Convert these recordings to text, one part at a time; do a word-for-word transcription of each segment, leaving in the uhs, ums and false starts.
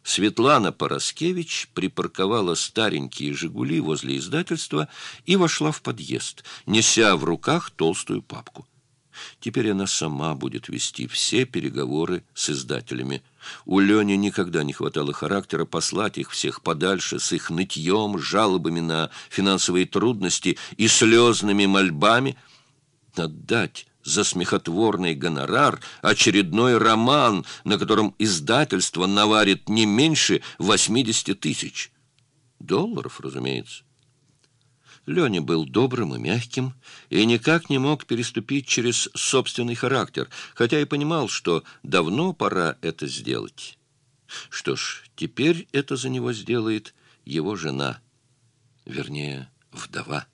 Светлана Пороскевич припарковала старенькие «Жигули» возле издательства и вошла в подъезд, неся в руках толстую папку. Теперь она сама будет вести все переговоры с издателями. У Лени никогда не хватало характера послать их всех подальше с их нытьем, жалобами на финансовые трудности и слезными мольбами. Отдать за смехотворный гонорар очередной роман, на котором издательство наварит не меньше восьмидесяти тысяч. Долларов, разумеется. Леня был добрым и мягким и никак не мог переступить через собственный характер, хотя и понимал, что давно пора это сделать. Что ж, теперь это за него сделает его жена, вернее, вдова.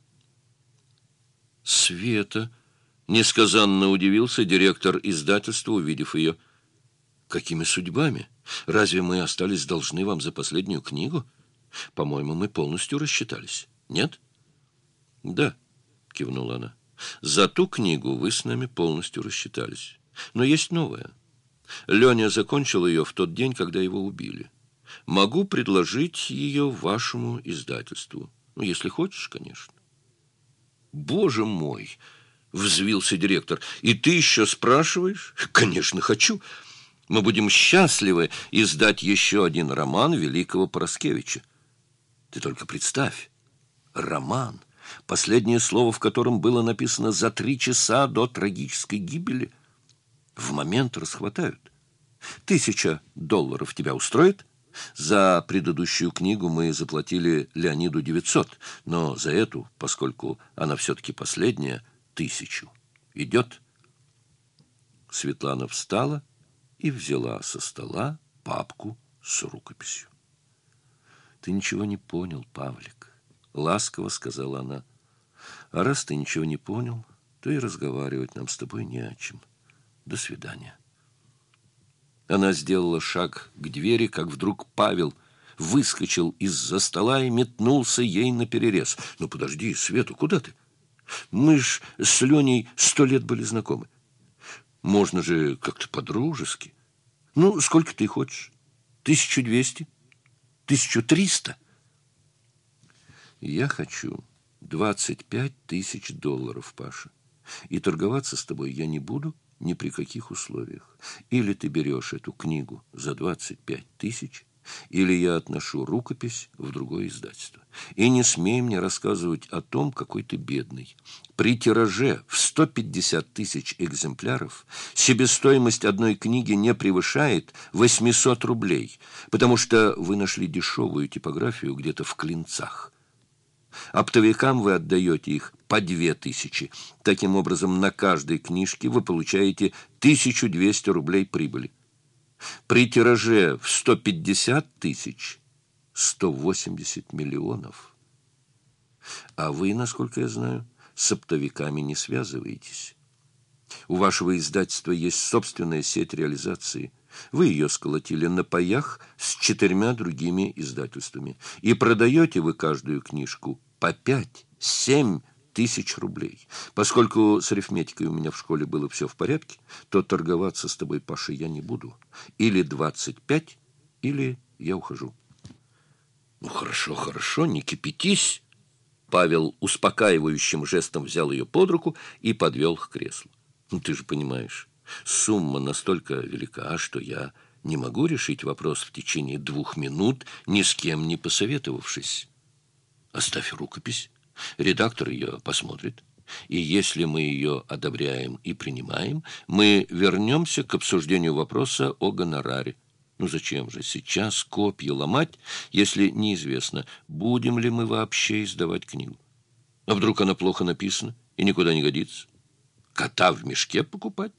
Света... Несказанно удивился директор издательства, увидев ее. «Какими судьбами? Разве мы остались должны вам за последнюю книгу? По-моему, мы полностью рассчитались. Нет?» «Да», — кивнула она. «За ту книгу вы с нами полностью рассчитались. Но есть новая. Леня закончил ее в тот день, когда его убили. Могу предложить ее вашему издательству. Ну, если хочешь, конечно». «Боже мой!» — взвился директор. «И ты еще спрашиваешь?» «Конечно, хочу. Мы будем счастливы издать еще один роман великого Пороскевича. Ты только представь. Роман, последнее слово в котором было написано за три часа до трагической гибели. В момент расхватают. Тысяча долларов тебя устроит? За предыдущую книгу мы заплатили Леониду девятьсот, но за эту, поскольку она все-таки последняя, тысячу. Идет?» Светлана встала и взяла со стола папку с рукописью. «Ты ничего не понял, Павлик», — ласково сказала она. «А раз ты ничего не понял, то и разговаривать нам с тобой не о чем. До свидания». Она сделала шаг к двери, как вдруг Павел выскочил из-за стола и метнулся ей наперерез. «Ну, подожди, Свету, куда ты? Мы ж с Леней сто лет были знакомы. Можно же как-то по-дружески. Ну, сколько ты хочешь? Тысячу двести? Тысячу триста?» «Я хочу двадцать пять тысяч долларов, Паша. И торговаться с тобой я не буду ни при каких условиях. Или ты берешь эту книгу за двадцать пять тысяч, или я отношу рукопись в другое издательство. И не смей мне рассказывать о том, какой ты бедный. При тираже в сто пятьдесят тысяч экземпляров себестоимость одной книги не превышает восемьсот рублей, потому что вы нашли дешевую типографию где-то в Клинцах. Оптовикам вы отдаете их по две тысячи. Таким образом, на каждой книжке вы получаете тысячу двести рублей прибыли. При тираже в сто пятьдесят тысяч – сто восемьдесят миллионов. А вы, насколько я знаю, с оптовиками не связываетесь. У вашего издательства есть собственная сеть реализации. Вы ее сколотили на паях с четырьмя другими издательствами. И продаете вы каждую книжку по пять-семь тысяч рублей. Поскольку с арифметикой у меня в школе было все в порядке, то торговаться с тобой, Паша, я не буду. Или двадцать пять, или я ухожу». «Ну, хорошо, хорошо, не кипятись». Павел успокаивающим жестом взял ее под руку и подвел к креслу. «Ну, ты же понимаешь, сумма настолько велика, что я не могу решить вопрос в течение двух минут, ни с кем не посоветовавшись. Оставь рукопись, редактор ее посмотрит, и если мы ее одобряем и принимаем, мы вернемся к обсуждению вопроса о гонораре. Ну зачем же сейчас копья ломать, если неизвестно, будем ли мы вообще издавать книгу? А вдруг она плохо написана и никуда не годится? Кота в мешке покупать?»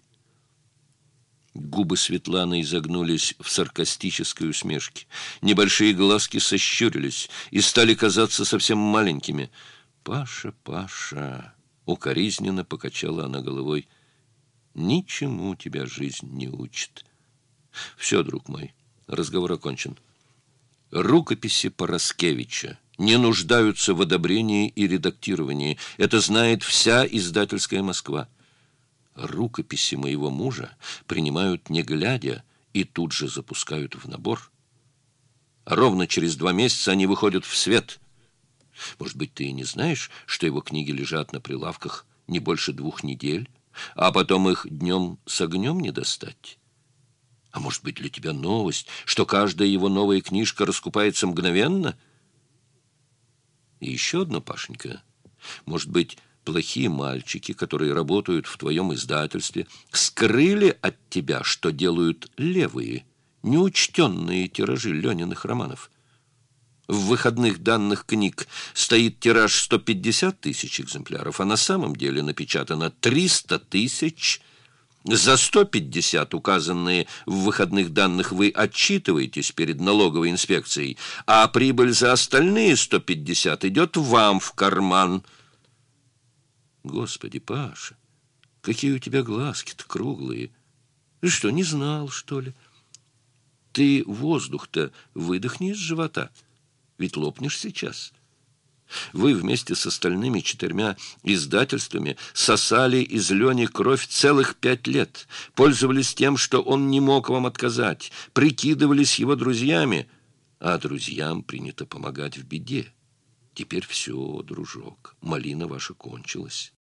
Губы Светланы изогнулись в саркастической усмешке. Небольшие глазки сощурились и стали казаться совсем маленькими. «Паша, Паша!» — укоризненно покачала она головой. «Ничему тебя жизнь не учит. Все, друг мой, разговор окончен. Рукописи Пороскевича не нуждаются в одобрении и редактировании. Это знает вся издательская Москва. Рукописи моего мужа принимают не глядя и тут же запускают в набор. а ровно через два месяца они выходят в свет. Может быть, ты и не знаешь, что его книги лежат на прилавках не больше двух недель, а потом их днем с огнем не достать? А может быть, для тебя новость, что каждая его новая книжка раскупается мгновенно? И еще одно, Пашенька. Может быть, плохие мальчики, которые работают в твоем издательстве, скрыли от тебя, что делают левые, неучтенные тиражи Лениных романов? В выходных данных книг стоит тираж сто пятьдесят тысяч экземпляров, а на самом деле напечатано триста тысяч. За сто пятьдесят, указанные в выходных данных, вы отчитываетесь перед налоговой инспекцией, а прибыль за остальные сто пятьдесят идет вам в карман. Господи, Паша, какие у тебя глазки-то круглые. Ты что, не знал, что ли? Ты воздух-то выдохни из живота, ведь лопнешь сейчас. Вы вместе с остальными четырьмя издательствами сосали из Лени кровь целых пять лет, пользовались тем, что он не мог вам отказать, прикидывались его друзьями, а друзьям принято помогать в беде. Теперь все, дружок, малина ваша кончилась.